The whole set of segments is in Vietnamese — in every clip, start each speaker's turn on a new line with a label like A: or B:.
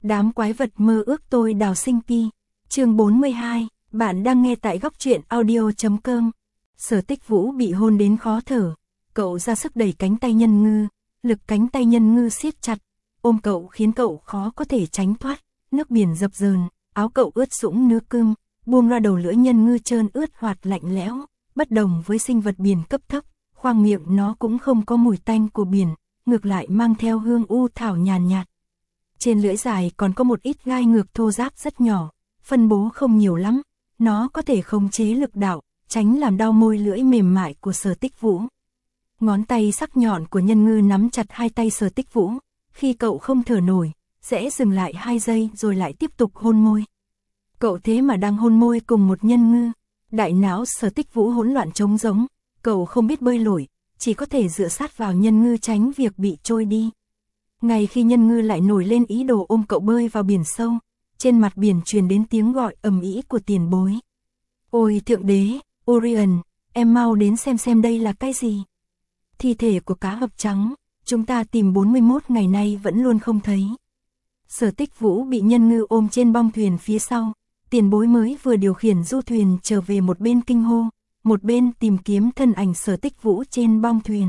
A: Đám quái vật mơ ước tôi đào sinh pi. Chương 42, bạn đang nghe tại góc truyện audio.com. Sở Tích Vũ bị hôn đến khó thở, cậu ra sức đẩy cánh tay Nhân Ngư, lực cánh tay Nhân Ngư siết chặt, ôm cậu khiến cậu khó có thể tránh thoát, nước biển dập dờn, áo cậu ướt sũng nước cơm, buông ra đầu lưỡi Nhân Ngư trơn ướt hoạt lạnh lẽo, bất đồng với sinh vật biển cấp thấp, khoang miệng nó cũng không có mùi tanh của biển, ngược lại mang theo hương u thảo nhàn nhạt. Trên lưỡi dài còn có một ít gai ngược thô ráp rất nhỏ, phân bố không nhiều lắm, nó có thể khống chế lực đạo, tránh làm đau môi lưỡi mềm mại của Sở Tích Vũ. Ngón tay sắc nhọn của Nhân Ngư nắm chặt hai tay Sở Tích Vũ, khi cậu không thở nổi, sẽ dừng lại 2 giây rồi lại tiếp tục hôn môi. Cậu thế mà đang hôn môi cùng một Nhân Ngư, đại não Sở Tích Vũ hỗn loạn trống rỗng, cậu không biết bơi lội, chỉ có thể dựa sát vào Nhân Ngư tránh việc bị trôi đi. Ngay khi Nhân Ngư lại nổi lên ý đồ ôm cậu bơi vào biển sâu, trên mặt biển truyền đến tiếng gọi ầm ĩ của tiền bối. Ôi thượng đế, Orion, em mau đến xem đây là cái gì? Thi thể của cá hập trắng, chúng ta tìm 41 ngày nay vẫn luôn không thấy. Sở Tích Vũ bị Nhân Ngư ôm trên bong thuyền phía sau, tiền bối mới vừa điều khiển du thuyền trở về một bên kinh hô, một bên tìm kiếm thân ảnh Sở Tích Vũ trên bong thuyền.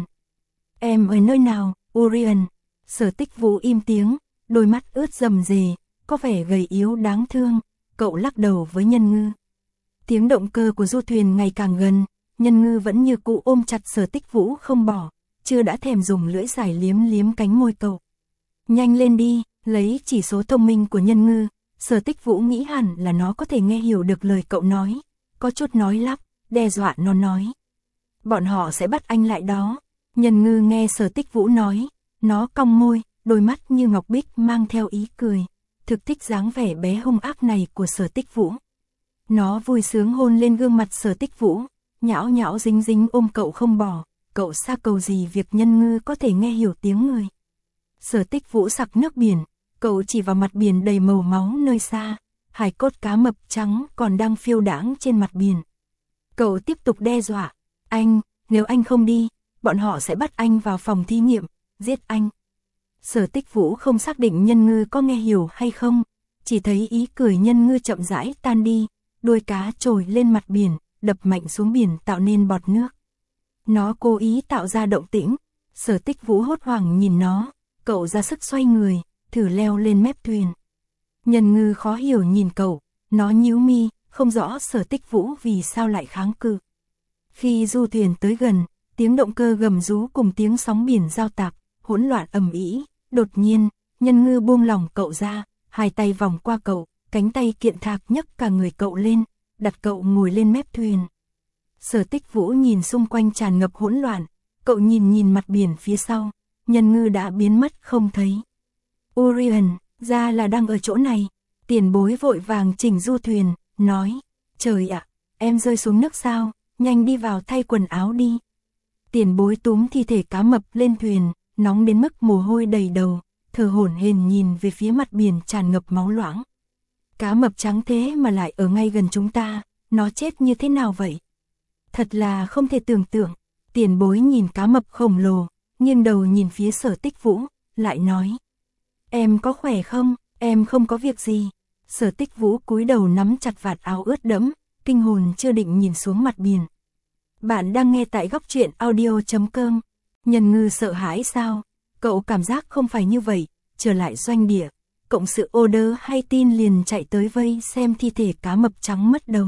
A: Em ở nơi nào, Orion? Sở Tích Vũ im tiếng, đôi mắt ướt rầm rề, có vẻ gầy yếu đáng thương, cậu lắc đầu với Nhân Ngư. Tiếng động cơ của du thuyền ngày càng gần, Nhân Ngư vẫn như cũ ôm chặt Sở Tích Vũ không bỏ, chưa đã thèm dùng lưỡi dài liếm cánh môi cậu. Nhanh lên đi, lấy chỉ số thông minh của Nhân Ngư, Sở Tích Vũ nghĩ hẳn là nó có thể nghe hiểu được lời cậu nói, có chút nói lắp, đe dọa nó nói. Bọn họ sẽ bắt anh lại đó. Nhân Ngư nghe Sở Tích Vũ nói, nó cong môi, đôi mắt như ngọc bích mang theo ý cười, thực thích dáng vẻ bé hung ác này của Sở Tích Vũ. Nó vui sướng hôn lên gương mặt Sở Tích Vũ, nhão nhão dính dính ôm cậu không bỏ, cậu xa cầu gì việc Nhân Ngư có thể nghe hiểu tiếng người. Sở Tích Vũ sặc nước biển, cậu chỉ vào mặt biển đầy màu máu nơi xa, hài cốt cá mập trắng còn đang phiêu đãng trên mặt biển. Cậu tiếp tục đe dọa, anh, nếu anh không đi, bọn họ sẽ bắt anh vào phòng thí nghiệm, giết anh. Sở Tích Vũ không xác định Nhân Ngư có nghe hiểu hay không, chỉ thấy ý cười Nhân Ngư chậm rãi tan đi, đuôi cá trồi lên mặt biển, đập mạnh xuống biển tạo nên bọt nước. Nó cố ý tạo ra động tĩnh, Sở Tích Vũ hốt hoảng nhìn nó, cậu ra sức xoay người, thử leo lên mép thuyền. Nhân Ngư khó hiểu nhìn cậu, nó nhíu mi, không rõ Sở Tích Vũ vì sao lại kháng cự. Khi du thuyền tới gần, tiếng động cơ gầm rú cùng tiếng sóng biển giao tạp, hỗn loạn ầm ĩ. Đột nhiên, Nhân Ngư buông lỏng cậu ra, hai tay vòng qua cậu, cánh tay kiện thạc nhấc cả người cậu lên, đặt cậu ngồi lên mép thuyền. Sở Tích Vũ nhìn xung quanh tràn ngập hỗn loạn, cậu nhìn mặt biển phía sau, Nhân Ngư đã biến mất không thấy. Orion, ra là đang ở chỗ này. Tiền bối vội vàng chỉnh du thuyền, nói, trời ạ, em rơi xuống nước sao, nhanh đi vào thay quần áo đi. Tiền bối túm thi thể cá mập lên thuyền, nóng đến mức mồ hôi đầy đầu, thở hổn hển nhìn về phía mặt biển tràn ngập máu loãng. Cá mập trắng thế mà lại ở ngay gần chúng ta, nó chết như thế nào vậy? Thật là không thể tưởng tượng. Tiền bối nhìn cá mập khổng lồ, nghiêng đầu nhìn phía Sở Tích Vũ, lại nói, em có khỏe không? Em không có việc gì. Sở Tích Vũ cúi đầu nắm chặt vạt áo ướt đẫm, kinh hồn chưa định nhìn xuống mặt biển. Bạn đang nghe tại góc truyện audio.com. Nhân Ngư sợ hãi sao? Cậu cảm giác không phải như vậy, trở lại doanh địa, cộng sự order hay tin liền chạy tới vây xem thi thể cá mập trắng mất đầu.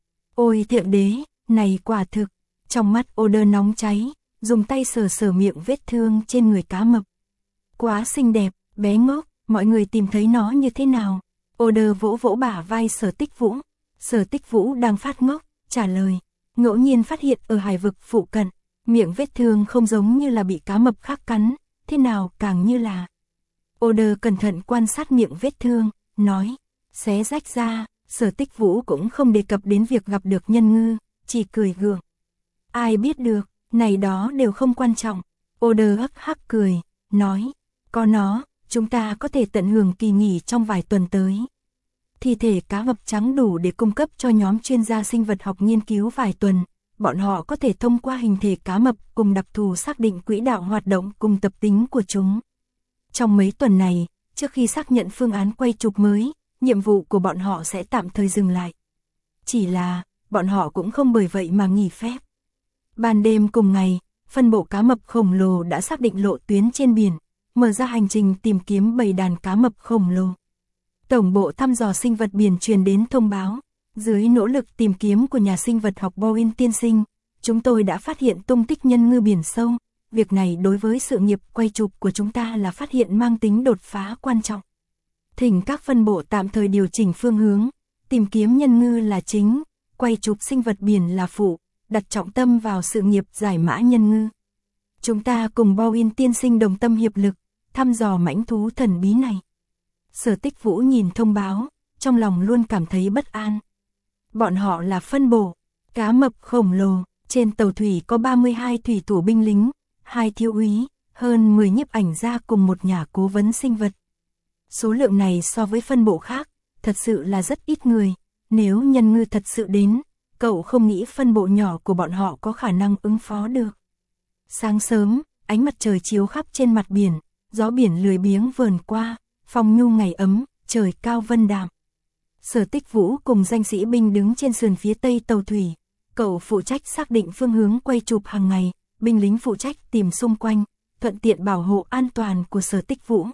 A: Ôi thượng đế, này quả thực, trong mắt order nóng cháy, dùng tay sờ miệng vết thương trên người cá mập. Quá xinh đẹp, bé ngốc, mọi người tìm thấy nó như thế nào? Order vỗ bả vai Sở Tích Vũ. Sở Tích Vũ đang phát ngốc, trả lời, ngẫu nhiên phát hiện ở hải vực phụ cận, miệng vết thương không giống như là bị cá mập khác cắn, thế nào càng như là. Order cẩn thận quan sát miệng vết thương, nói, xé rách ra. Sở Tích Vũ cũng không đề cập đến việc gặp được Nhân Ngư, chỉ cười gượng. Ai biết được, này đó đều không quan trọng. Order hắc hắc cười, nói, có nó, chúng ta có thể tận hưởng kỳ nghỉ trong vài tuần tới. Thi thể cá mập trắng đủ để cung cấp cho nhóm chuyên gia sinh vật học nghiên cứu vài tuần. Bọn họ có thể thông qua hình thể cá mập cùng đặc thù xác định quỹ đạo hoạt động cùng tập tính của chúng. Trong mấy tuần này, trước khi xác nhận phương án quay chụp mới, nhiệm vụ của bọn họ sẽ tạm thời dừng lại. Chỉ là, bọn họ cũng không bởi vậy mà nghỉ phép. Ban đêm cùng ngày, phân bộ cá mập khổng lồ đã xác định lộ tuyến trên biển, mở ra hành trình tìm kiếm bầy đàn cá mập khổng lồ. Tổng bộ thăm dò sinh vật biển truyền đến thông báo, dưới nỗ lực tìm kiếm của nhà sinh vật học Bowen tiên sinh, chúng tôi đã phát hiện tung tích nhân ngư biển sâu. Việc này đối với sự nghiệp quay chụp của chúng ta là phát hiện mang tính đột phá quan trọng. Thỉnh các phân bộ tạm thời điều chỉnh phương hướng, tìm kiếm nhân ngư là chính, quay chụp sinh vật biển là phụ, đặt trọng tâm vào sự nghiệp giải mã nhân ngư. Chúng ta cùng Bowen tiên sinh đồng tâm hiệp lực, thăm dò mãnh thú thần bí này. Sở Tích Vũ nhìn thông báo, trong lòng luôn cảm thấy bất an. Bọn họ là phân bộ, cá mập khổng lồ, trên tàu thủy có 32 thủy thủ binh lính, 2 thiếu úy, hơn 10 nhiếp ảnh gia cùng một nhà cố vấn sinh vật. Số lượng này so với phân bộ khác, thật sự là rất ít người. Nếu nhân ngư thật sự đến, cậu không nghĩ phân bộ nhỏ của bọn họ có khả năng ứng phó được. Sáng sớm, ánh mặt trời chiếu khắp trên mặt biển, gió biển lười biếng vờn qua, phong nhu ngày ấm, trời cao vân đạm. Sở Tích Vũ cùng danh sĩ binh đứng trên sườn phía tây tàu thủy, cậu phụ trách xác định phương hướng quay chụp hàng ngày, binh lính phụ trách tìm xung quanh, thuận tiện bảo hộ an toàn của Sở Tích Vũ.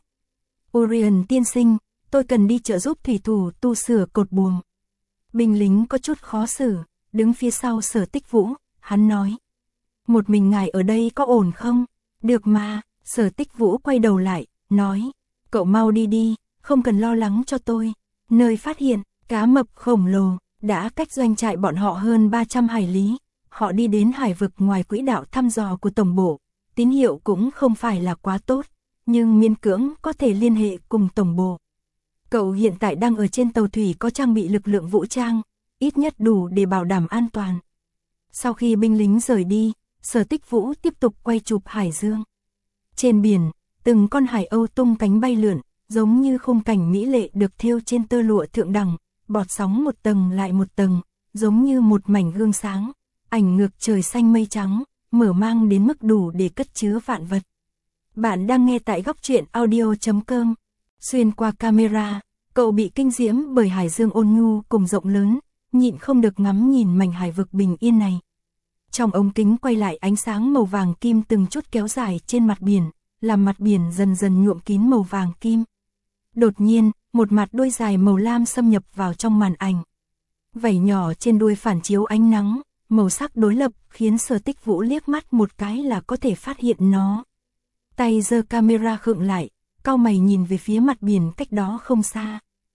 A: Orion tiên sinh, tôi cần đi trợ giúp thủy thủ tu sửa cột buồm. Binh lính có chút khó xử, đứng phía sau Sở Tích Vũ, hắn nói. Một mình ngài ở đây có ổn không? Được mà, Sở Tích Vũ quay đầu lại, nói. Cậu mau đi đi, không cần lo lắng cho tôi. Nơi phát hiện, cá mập khổng lồ, đã cách doanh trại bọn họ hơn 300 hải lý. Họ đi đến hải vực ngoài quỹ đạo thăm dò của tổng bộ. Tín hiệu cũng không phải là quá tốt, nhưng miễn cưỡng có thể liên hệ cùng tổng bộ. Cậu hiện tại đang ở trên tàu thủy có trang bị lực lượng vũ trang, ít nhất đủ để bảo đảm an toàn. Sau khi binh lính rời đi, Sở Tích Vũ tiếp tục quay chụp hải dương. Trên biển, từng con hải âu tung cánh bay lượn, giống như khung cảnh mỹ lệ được thêu trên tơ lụa thượng đẳng, bọt sóng một tầng lại một tầng, giống như một mảnh gương sáng, ảnh ngược trời xanh mây trắng, mở mang đến mức đủ để cất chứa vạn vật. Bạn đang nghe tại góc truyện audio.com. Xuyên qua camera, cậu bị kinh diễm bởi hải dương ôn nhu cùng rộng lớn, nhịn không được ngắm nhìn mảnh hải vực bình yên này. Trong ống kính quay lại ánh sáng màu vàng kim từng chút kéo dài trên mặt biển, làm mặt biển dần dần nhuộm kín màu vàng kim. Đột nhiên, một mặt đuôi dài màu lam xâm nhập vào trong màn ảnh. Vảy nhỏ trên đuôi phản chiếu ánh nắng, màu sắc đối lập khiến Sở Tích Vũ liếc mắt một cái là có thể phát hiện nó. Tay giơ camera khựng lại, cau mày nhìn về phía mặt biển cách đó không xa.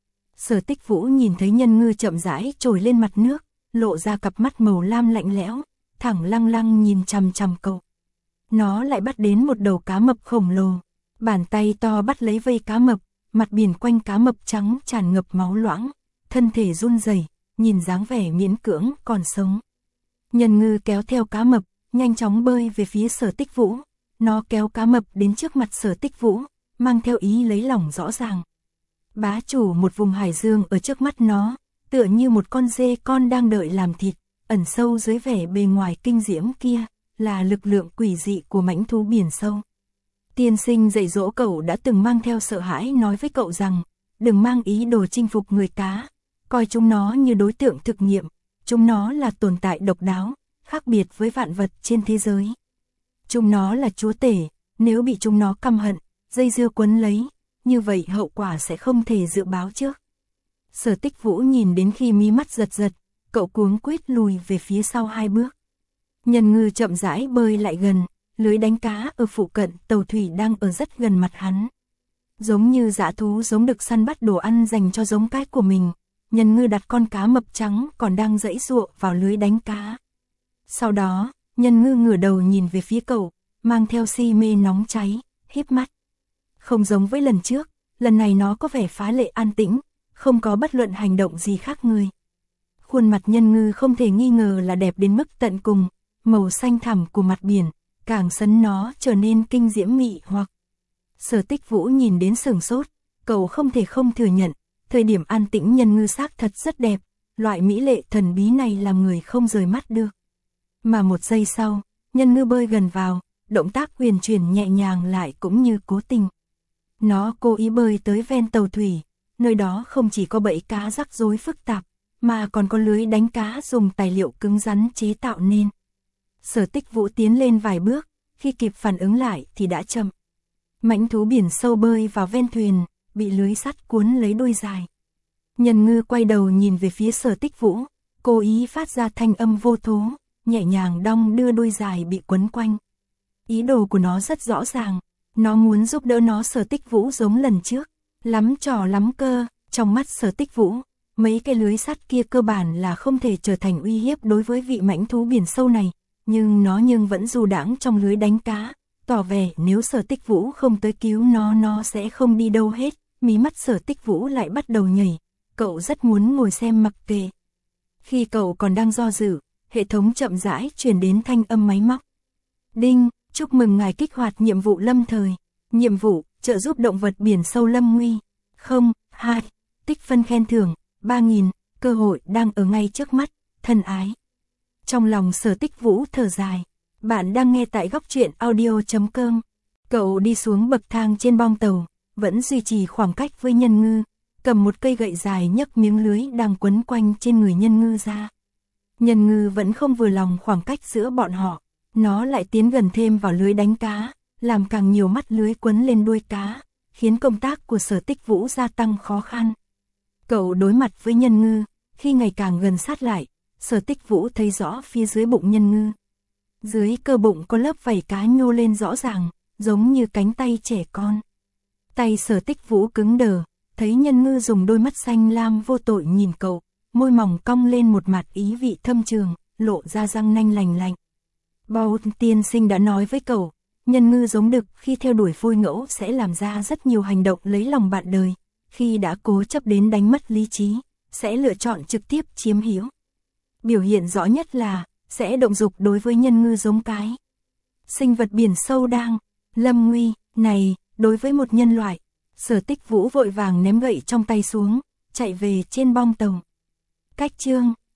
A: Sở Tích Vũ nhìn thấy nhân ngư chậm rãi trồi lên mặt nước, lộ ra cặp mắt màu lam lạnh lẽo, thẳng lăng lăng nhìn chằm chằm cậu. Nó lại bắt đến một đầu cá mập khổng lồ, bàn tay to bắt lấy vây cá mập, mặt biển quanh cá mập trắng tràn ngập máu loãng, thân thể run rẩy, nhìn dáng vẻ miễn cưỡng còn sống. Nhân ngư kéo theo cá mập, nhanh chóng bơi về phía Sở Tích Vũ. Nó kéo cá mập đến trước mặt Sở Tích Vũ, mang theo ý lấy lòng rõ ràng. Bá chủ một vùng hải dương ở trước mắt nó, tựa như một con dê con đang đợi làm thịt, ẩn sâu dưới vẻ bề ngoài kinh diễm kia, là lực lượng quỷ dị của mãnh thú biển sâu. Tiên sinh dạy dỗ cậu đã từng mang theo sợ hãi nói với cậu rằng, đừng mang ý đồ chinh phục người cá, coi chúng nó như đối tượng thực nghiệm, chúng nó là tồn tại độc đáo, khác biệt với vạn vật trên thế giới. Chúng nó là chúa tể, nếu bị chúng nó căm hận, dây dưa quấn lấy, như vậy hậu quả sẽ không thể dự báo trước. Sở Tích Vũ nhìn đến khi mí mắt giật giật, cậu cuống quýt lùi về phía sau 2 bước. Nhân ngư chậm rãi bơi lại gần, lưới đánh cá ở phụ cận tàu thủy đang ở rất gần mặt hắn. Giống như dã thú giống được săn bắt đồ ăn dành cho giống cái của mình, nhân ngư đặt con cá mập trắng còn đang giãy giụa vào lưới đánh cá. Sau đó, nhân ngư ngửa đầu nhìn về phía cậu, mang theo si mê nóng cháy, híp mắt. Không giống với lần trước, lần này nó có vẻ phá lệ an tĩnh, không có bất luận hành động gì khác người. Khuôn mặt nhân ngư không thể nghi ngờ là đẹp đến mức tận cùng, màu xanh thẳm của mặt biển, càng sấn nó trở nên kinh diễm mị hoặc. Sở Tích Vũ nhìn đến sửng sốt, cậu không thể không thừa nhận, thời điểm an tĩnh nhân ngư xác thật rất đẹp, loại mỹ lệ thần bí này làm người không rời mắt được. Mà một giây sau, nhân ngư bơi gần vào, động tác huyền chuyển nhẹ nhàng lại cũng như cố tình. Nó cố ý bơi tới ven tàu thủy, nơi đó không chỉ có bẫy cá rắc rối phức tạp, mà còn có lưới đánh cá dùng tài liệu cứng rắn chế tạo nên. Sở Tích Vũ tiến lên vài bước, khi kịp phản ứng lại thì đã chậm. Mãnh thú biển sâu bơi vào ven thuyền, bị lưới sắt cuốn lấy đuôi dài. Nhân ngư quay đầu nhìn về phía Sở Tích Vũ, cố ý phát ra thanh âm vô thố, nhẹ nhàng đong đưa đuôi dài bị quấn quanh. Ý đồ của nó rất rõ ràng, nó muốn giúp đỡ nó Sở Tích Vũ giống lần trước, lắm trò lắm cơ, trong mắt Sở Tích Vũ, mấy cái lưới sắt kia cơ bản là không thể trở thành uy hiếp đối với vị mãnh thú biển sâu này, nhưng nó vẫn du đãng trong lưới đánh cá, tỏ vẻ nếu Sở Tích Vũ không tới cứu nó sẽ không đi đâu hết. Mí mắt Sở Tích Vũ lại bắt đầu nhảy, cậu rất muốn ngồi xem mặc kệ. Khi cậu còn đang do dự, hệ thống chậm rãi truyền đến thanh âm máy móc. Đinh, chúc mừng ngài kích hoạt nhiệm vụ lâm thời. Nhiệm vụ, trợ giúp động vật biển sâu lâm nguy. 2. Tích phân khen thưởng, 3.000, cơ hội đang ở ngay trước mắt, thân ái. Trong lòng Sở Tích Vũ thở dài. Bạn đang nghe tại góc truyện audio.com. Cậu đi xuống bậc thang trên bong tàu, vẫn duy trì khoảng cách với nhân ngư, cầm một cây gậy dài nhấc miếng lưới đang quấn quanh trên người nhân ngư ra. Nhân ngư vẫn không vừa lòng khoảng cách giữa bọn họ, nó lại tiến gần thêm vào lưới đánh cá, làm càng nhiều mắt lưới quấn lên đuôi cá, khiến công tác của Sở Tích Vũ gia tăng khó khăn. Cậu đối mặt với nhân ngư, khi ngày càng gần sát lại, Sở Tích Vũ thấy rõ phía dưới bụng nhân ngư. Dưới cơ bụng có lớp vảy cá nhô lên rõ ràng, giống như cánh tay trẻ con. Tay Sở Tích Vũ cứng đờ, thấy nhân ngư dùng đôi mắt xanh lam vô tội nhìn cậu, môi mỏng cong lên một mặt ý vị thâm trường, lộ ra răng nanh lành lạnh. Bao tiên sinh đã nói với cậu, nhân ngư giống đực khi theo đuổi phôi ngẫu sẽ làm ra rất nhiều hành động lấy lòng bạn đời, khi đã cố chấp đến đánh mất lý trí, sẽ lựa chọn trực tiếp chiếm hữu. Biểu hiện rõ nhất là, sẽ động dục đối với nhân ngư giống cái. Sinh vật biển sâu đang lâm nguy, này, đối với một nhân loại, Sở Tích Vũ vội vàng ném gậy trong tay xuống, chạy về trên bong tàu. Cách chương